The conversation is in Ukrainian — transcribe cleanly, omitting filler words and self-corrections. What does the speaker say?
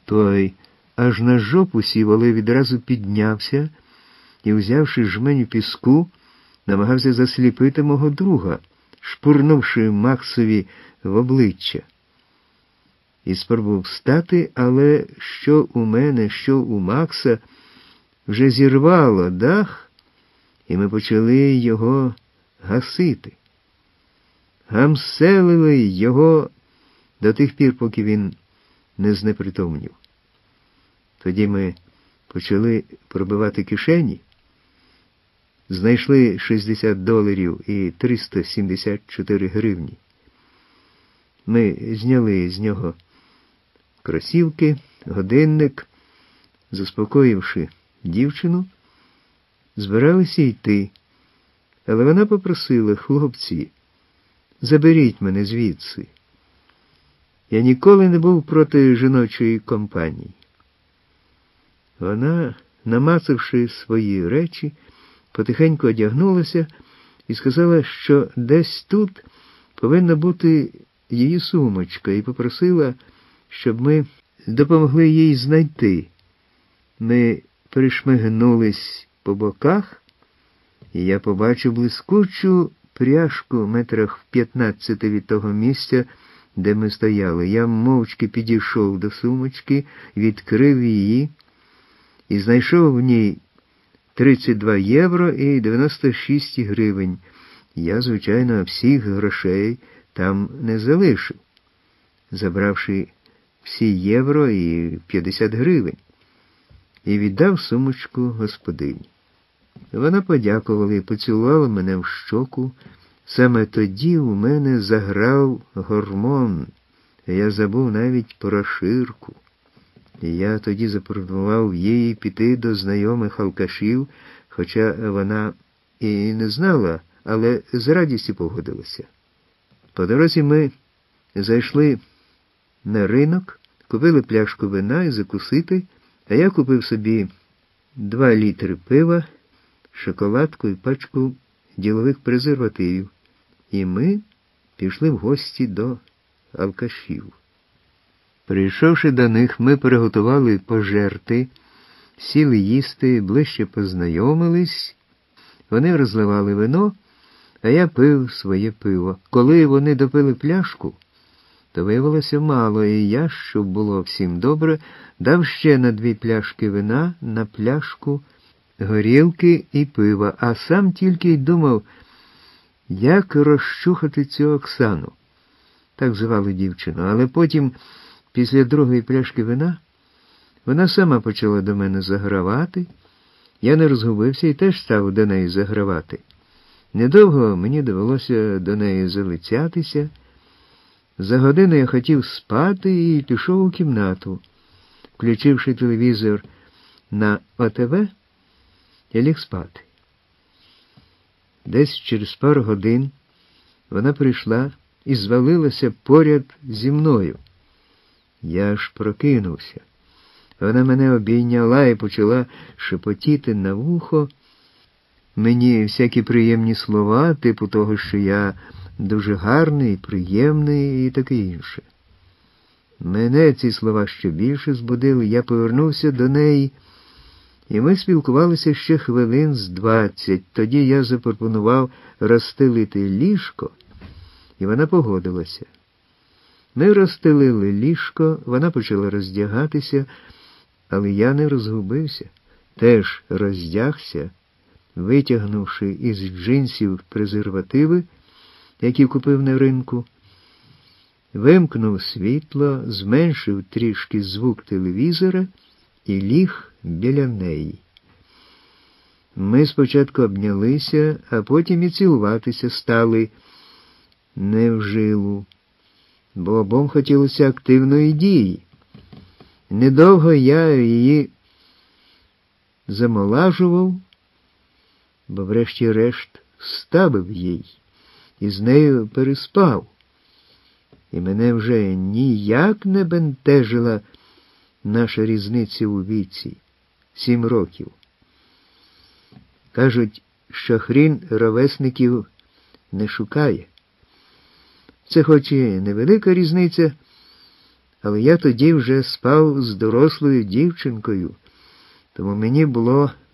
Той аж на жопу сів, але відразу піднявся і, взявши жменю піску, намагався засліпити мого друга, шпурнувши Максові в обличчя. І спробував встати, але що у мене, що у Макса, вже зірвало дах, і ми почали його гасити. Гамселили його до тих пір, поки він не знепритомнів. Тоді ми почали пробивати кишені, знайшли $60 і 374 гривні. Ми зняли з нього кросівки, годинник, заспокоївши дівчину, збиралися йти, але вона попросила: хлопці, заберіть мене звідси. Я ніколи не був проти жіночої компанії. Вона, намацавши свої речі, потихеньку одягнулася і сказала, що десь тут повинна бути її сумочка, і попросила, щоб ми допомогли їй знайти. Ми пришмигнулись по боках, і я побачив блискучу пряжку метрах в 15 від того місця, де ми стояли. Я мовчки підійшов до сумочки, відкрив її і знайшов в ній €32 і 96 гривень. Я, звичайно, всіх грошей там не залишив, забравши всі євро і 50 гривень, і віддав сумочку господині. Вона подякувала і поцілувала мене в щоку. Саме тоді у мене заграв гормон, я забув навіть про Ширку. І я тоді запропонував їй піти до знайомих алкашів, хоча вона і не знала, але з радістю погодилася. По дорозі ми зайшли на ринок, купили пляшку вина і закусити, а я купив собі 2 літри пива, шоколадку і пачку ділових презервативів. І ми пішли в гості до алкашів. Прийшовши до них, ми приготували пожерти, сіли їсти, ближче познайомились. Вони розливали вино, а я пив своє пиво. Коли вони допили пляшку, то виявилося мало, і я, щоб було всім добре, дав ще на 2 пляшки вина, на пляшку горілки і пива, а сам тільки й думав, як розчухати цю Оксану. Так звали дівчину. Але потім, після 2-ї пляшки вина, вона сама почала до мене загравати. Я не розгубився і теж став до неї загравати. Недовго мені довелося до неї залицятися. За годину я хотів спати і пішов у кімнату. Включивши телевізор на ОТВ, я ліг спати. Десь через пару годин вона прийшла і звалилася поряд зі мною. Я аж прокинувся. Вона мене обійняла і почала шепотіти на вухо мені всякі приємні слова, типу того, що я дуже гарний, приємний і таке інше. Мене ці слова ще більше збудили, я повернувся до неї, і ми спілкувалися ще хвилин з 20. Тоді я запропонував розстелити ліжко, і вона погодилася. Ми розстелили ліжко, вона почала роздягатися, але я не розгубився. Теж роздягся, витягнувши із джинсів презервативи, які купив на ринку, вимкнув світло, зменшив трішки звук телевізора і ліг біля неї. Ми спочатку обнялися, а потім і цілуватися стали не в жилу, бо обом хотілося активної дії. Недовго я її замолажував, бо врешті-решт ставив їй і з нею переспав. І мене вже ніяк не бентежила наша різниця у віці – 7 років. Кажуть, що хрін ровесників не шукає. Це хоч і невелика різниця, Але я тоді вже спав з дорослою дівчинкою, тому мені було